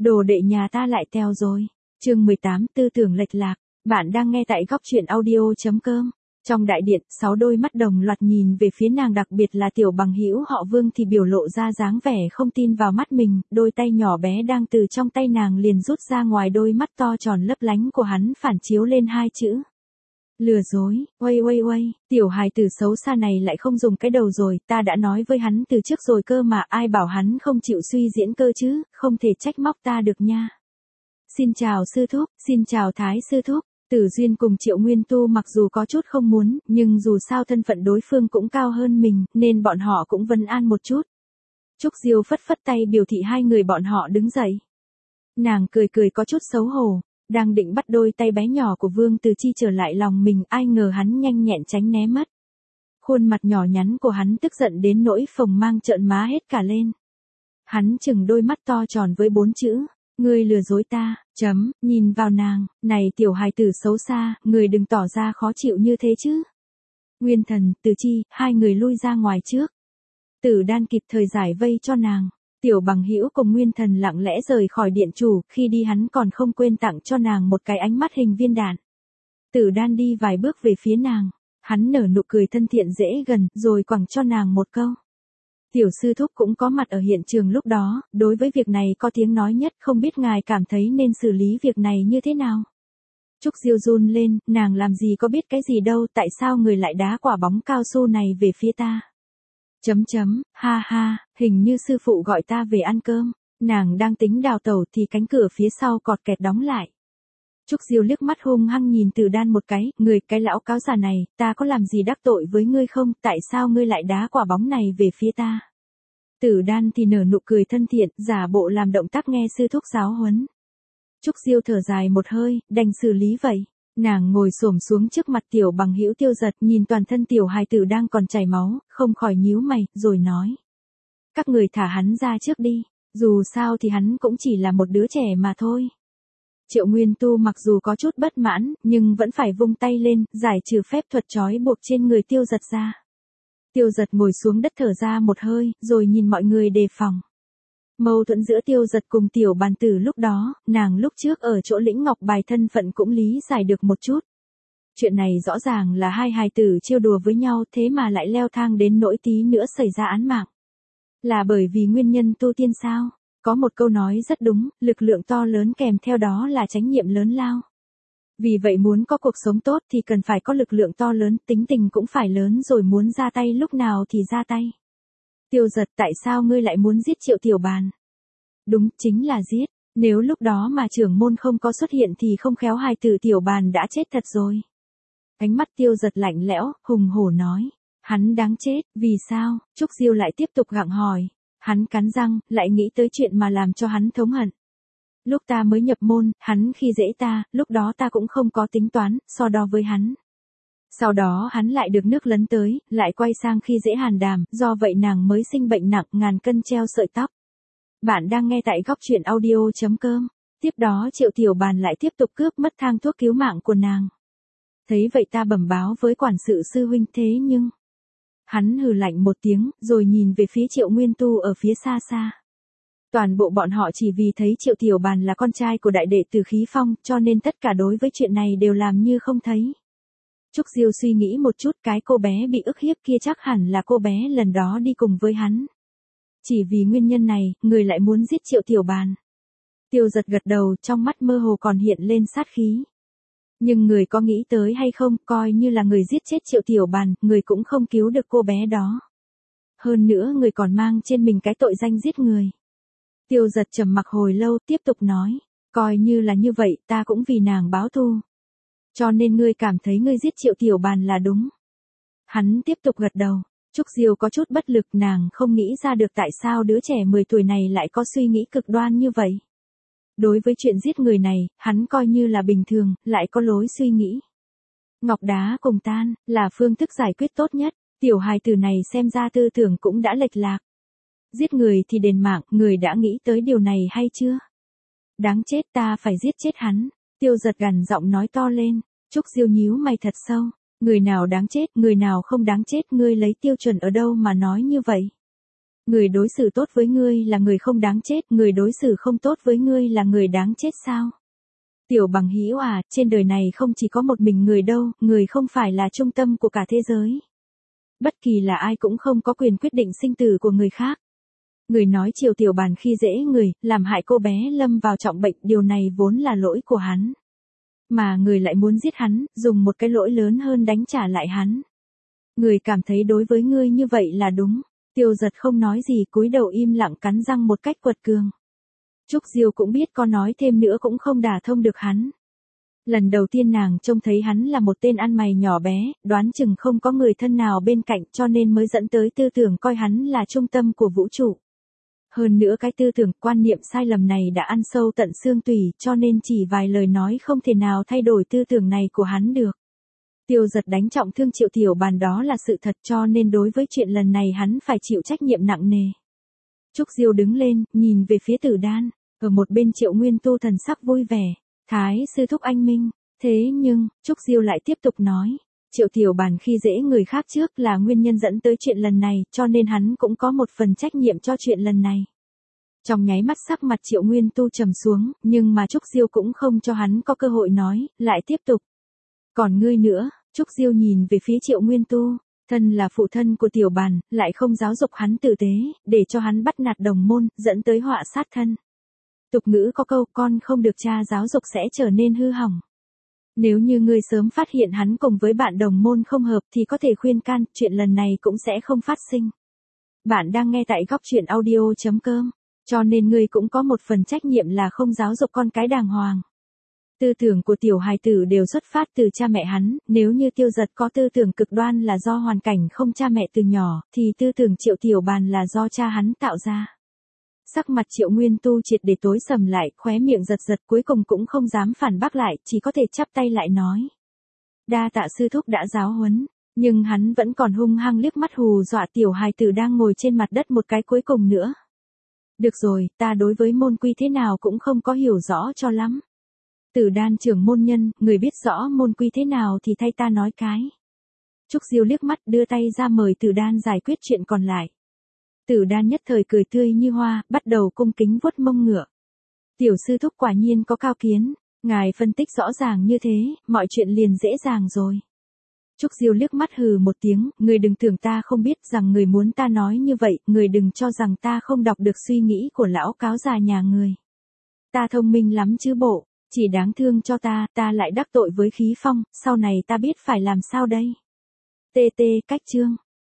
Đồ đệ nhà ta lại teo rồi. Chương 18, tư tưởng lệch lạc. Bạn đang nghe tại góc truyện audio.com. Trong đại điện, 6 đôi mắt đồng loạt nhìn về phía nàng, đặc biệt là tiểu bằng hữu họ Vương thì biểu lộ ra dáng vẻ không tin vào mắt mình, đôi tay nhỏ bé đang từ trong tay nàng liền rút ra ngoài, đôi mắt to tròn lấp lánh của hắn phản chiếu lên hai chữ. Lừa dối. Uây, tiểu hài tử xấu xa này lại không dùng cái đầu rồi, ta đã nói với hắn từ trước rồi cơ mà, ai bảo hắn không chịu suy diễn cơ chứ, không thể trách móc ta được nha. Xin chào sư thúc, xin chào Thái sư thúc. Tử Duyên cùng Triệu Nguyên Tu mặc dù có chút không muốn, nhưng dù sao thân phận đối phương cũng cao hơn mình, nên bọn họ cũng vấn an một chút. Trúc Diêu phất phất tay biểu thị hai người bọn họ đứng dậy. Nàng cười có chút xấu hổ, đang định bắt đôi tay bé nhỏ của Vương Từ Chi trở lại lòng mình, ai ngờ hắn nhanh nhẹn tránh né mất. Khuôn mặt nhỏ nhắn của hắn tức giận đến nỗi phồng mang trợn má hết cả lên. Hắn chừng đôi mắt to tròn với 4 chữ. Ngươi lừa dối ta, nhìn vào nàng, này tiểu hài tử xấu xa, người đừng tỏ ra khó chịu như thế chứ. Nguyên Thần, Từ Chi, hai người lui ra ngoài trước. Tử Đan kịp thời giải vây cho nàng. Tiểu bằng hữu cùng Nguyên Thần lặng lẽ rời khỏi điện chủ, khi đi hắn còn không quên tặng cho nàng một cái ánh mắt hình viên đạn. Tử Đan đi vài bước về phía nàng, hắn nở nụ cười thân thiện dễ gần, rồi quẳng cho nàng một câu. Tiểu sư thúc cũng có mặt ở hiện trường lúc đó, đối với việc này có tiếng nói nhất, không biết ngài cảm thấy nên xử lý việc này như thế nào. Trúc Diêu run lên, nàng làm gì có biết cái gì đâu, tại sao người lại đá quả bóng cao su này về phía ta. Ha, hình như sư phụ gọi ta về ăn cơm. Nàng đang tính đào tẩu thì cánh cửa phía sau cọt kẹt đóng lại. Trúc Diêu liếc mắt hung hăng nhìn Tử Đan một cái, người cái lão cáo già này, ta có làm gì đắc tội với ngươi không, tại sao ngươi lại đá quả bóng này về phía ta. Tử Đan thì nở nụ cười thân thiện, giả bộ làm động tác nghe sư thúc giáo huấn. Trúc Diêu thở dài một hơi, đành xử lý vậy. Nàng ngồi xổm xuống trước mặt tiểu bằng hữu Tiêu Giật, nhìn toàn thân tiểu hài tử đang còn chảy máu, không khỏi nhíu mày, rồi nói. Các người thả hắn ra trước đi, dù sao thì hắn cũng chỉ là một đứa trẻ mà thôi. Triệu Nguyên Tu mặc dù có chút bất mãn, nhưng vẫn phải vung tay lên, giải trừ phép thuật trói buộc trên người Tiêu Giật ra. Tiêu Giật ngồi xuống đất thở ra một hơi, rồi nhìn mọi người đề phòng. Mâu thuẫn giữa Tiêu Giật cùng tiểu bàn tử lúc đó, nàng lúc trước ở chỗ lĩnh ngọc bài thân phận cũng lý giải được một chút. Chuyện này rõ ràng là hai hài tử trêu đùa với nhau, thế mà lại leo thang đến nỗi tí nữa xảy ra án mạng. Là bởi vì nguyên nhân tu tiên sao? Có một câu nói rất đúng, lực lượng to lớn kèm theo đó là trách nhiệm lớn lao. Vì vậy muốn có cuộc sống tốt thì cần phải có lực lượng to lớn, tính tình cũng phải lớn, rồi muốn ra tay lúc nào thì ra tay. Tiêu Giật, tại sao ngươi lại muốn giết Triệu Tiểu Bàn? Đúng, chính là giết. Nếu lúc đó mà trưởng môn không có xuất hiện thì không khéo hài tử Tiểu Bàn đã chết thật rồi. Ánh mắt Tiêu Giật lạnh lẽo, hùng hổ nói. Hắn đáng chết, vì sao? Trúc Diêu lại tiếp tục gặng hỏi. Hắn cắn răng, lại nghĩ tới chuyện mà làm cho hắn thống hận. Lúc ta mới nhập môn, hắn khi dễ ta, lúc đó ta cũng không có tính toán, so đo với hắn. Sau đó hắn lại được nước lấn tới, lại quay sang khi dễ Hàn Đàm, do vậy nàng mới sinh bệnh nặng, ngàn cân treo sợi tóc. Bạn đang nghe tại góc truyện audio.com. Tiếp đó Triệu Tiểu Bàn lại tiếp tục cướp mất thang thuốc cứu mạng của nàng. Thấy vậy ta bẩm báo với quản sự sư huynh, thế nhưng... Hắn hừ lạnh một tiếng, rồi nhìn về phía Triệu Nguyên Tu ở phía xa xa. Toàn bộ bọn họ chỉ vì thấy Triệu Tiểu Bàn là con trai của đại đệ tử Khí Phong, cho nên tất cả đối với chuyện này đều làm như không thấy. Trúc Diêu suy nghĩ một chút, cái cô bé bị ức hiếp kia chắc hẳn là cô bé lần đó đi cùng với hắn. Chỉ vì nguyên nhân này, người lại muốn giết Triệu Tiểu Bàn. Tiêu Giật gật đầu, trong mắt mơ hồ còn hiện lên sát khí. Nhưng người có nghĩ tới hay không, coi như là người giết chết Triệu Tiểu Bàn, người cũng không cứu được cô bé đó. Hơn nữa người còn mang trên mình cái tội danh giết người. Tiêu Giật trầm mặc hồi lâu, tiếp tục nói. Coi như là như vậy, ta cũng vì nàng báo thù. Cho nên ngươi cảm thấy ngươi giết Triệu Tiểu Bàn là đúng. Hắn tiếp tục gật đầu. Trúc Diêu có chút bất lực, nàng không nghĩ ra được tại sao đứa trẻ 10 tuổi này lại có suy nghĩ cực đoan như vậy. Đối với chuyện giết người này, hắn coi như là bình thường, lại có lối suy nghĩ. Ngọc đá cùng tan, là phương thức giải quyết tốt nhất. Tiểu hài tử này xem ra tư tưởng cũng đã lệch lạc. Giết người thì đền mạng, người đã nghĩ tới điều này hay chưa? Đáng chết, ta phải giết chết hắn. Tiêu Giật gằn giọng nói to lên. Trúc Diêu nhíu mày thật sâu. Người nào đáng chết, người nào không đáng chết, ngươi lấy tiêu chuẩn ở đâu mà nói như vậy? Người đối xử tốt với ngươi là người không đáng chết, người đối xử không tốt với ngươi là người đáng chết sao? Tiểu Bằng Hữu à, trên đời này không chỉ có một mình người đâu, người không phải là trung tâm của cả thế giới. Bất kỳ là ai cũng không có quyền quyết định sinh tử của người khác. Người nói Triệu Tiểu Bàn khi dễ người, làm hại cô bé lâm vào trọng bệnh, điều này vốn là lỗi của hắn. Mà người lại muốn giết hắn, dùng một cái lỗi lớn hơn đánh trả lại hắn. Người cảm thấy đối với ngươi như vậy là đúng. Tiêu Giật không nói gì, cúi đầu im lặng cắn răng một cách quật cường. Trúc Diêu cũng biết có nói thêm nữa cũng không đả thông được hắn. Lần đầu tiên nàng trông thấy hắn là một tên ăn mày nhỏ bé, đoán chừng không có người thân nào bên cạnh cho nên mới dẫn tới tư tưởng coi hắn là trung tâm của vũ trụ. Hơn nữa cái tư tưởng quan niệm sai lầm này đã ăn sâu tận xương tủy cho nên chỉ vài lời nói không thể nào thay đổi tư tưởng này của hắn được. Tiêu Giật đánh trọng thương Triệu Tiểu Bàn đó là sự thật cho nên đối với chuyện lần này hắn phải chịu trách nhiệm nặng nề. Trúc Diêu đứng lên, nhìn về phía Tử Đan, ở một bên Triệu Nguyên Tu thần sắc vui vẻ, Thái sư thúc anh minh, thế nhưng, Trúc Diêu lại tiếp tục nói, Triệu Tiểu Bàn khi dễ người khác trước là nguyên nhân dẫn tới chuyện lần này cho nên hắn cũng có một phần trách nhiệm cho chuyện lần này. Trong nháy mắt sắc mặt Triệu Nguyên Tu trầm xuống, nhưng mà Trúc Diêu cũng không cho hắn có cơ hội nói, lại tiếp tục. Còn ngươi nữa, Trúc Diêu nhìn về phía Triệu Nguyên Tu, thân là phụ thân của Tiểu Bàn, lại không giáo dục hắn tử tế, để cho hắn bắt nạt đồng môn, dẫn tới họa sát thân. Tục ngữ có câu con không được cha giáo dục sẽ trở nên hư hỏng. Nếu như ngươi sớm phát hiện hắn cùng với bạn đồng môn không hợp thì có thể khuyên can, chuyện lần này cũng sẽ không phát sinh. Bạn đang nghe tại góc truyện audio.com, cho nên ngươi cũng có một phần trách nhiệm là không giáo dục con cái đàng hoàng. Tư tưởng của tiểu hài tử đều xuất phát từ cha mẹ hắn, nếu như Tiêu Giật có tư tưởng cực đoan là do hoàn cảnh không cha mẹ từ nhỏ, thì tư tưởng Triệu Tiểu Bàn là do cha hắn tạo ra. Sắc mặt Triệu Nguyên Tu triệt để tối sầm lại, khóe miệng giật giật cuối cùng cũng không dám phản bác lại, chỉ có thể chắp tay lại nói. Đa tạ sư thúc đã giáo huấn, nhưng hắn vẫn còn hung hăng liếc mắt hù dọa tiểu hài tử đang ngồi trên mặt đất một cái cuối cùng nữa. Được rồi, ta đối với môn quy thế nào cũng không có hiểu rõ cho lắm. Tử Đan trưởng môn nhân, người biết rõ môn quy thế nào thì thay ta nói cái. Trúc Diêu liếc mắt đưa tay ra mời Tử Đan giải quyết chuyện còn lại. Tử Đan nhất thời cười tươi như hoa, bắt đầu cung kính vuốt mông ngựa. Tiểu sư thúc quả nhiên có cao kiến, ngài phân tích rõ ràng như thế, mọi chuyện liền dễ dàng rồi. Trúc Diêu liếc mắt hừ một tiếng, người đừng tưởng ta không biết rằng người muốn ta nói như vậy, người đừng cho rằng ta không đọc được suy nghĩ của lão cáo già nhà người. Ta thông minh lắm chứ bộ, chỉ đáng thương cho ta lại đắc tội với Khí Phong, sau này ta biết phải làm sao đây. TT cách chương.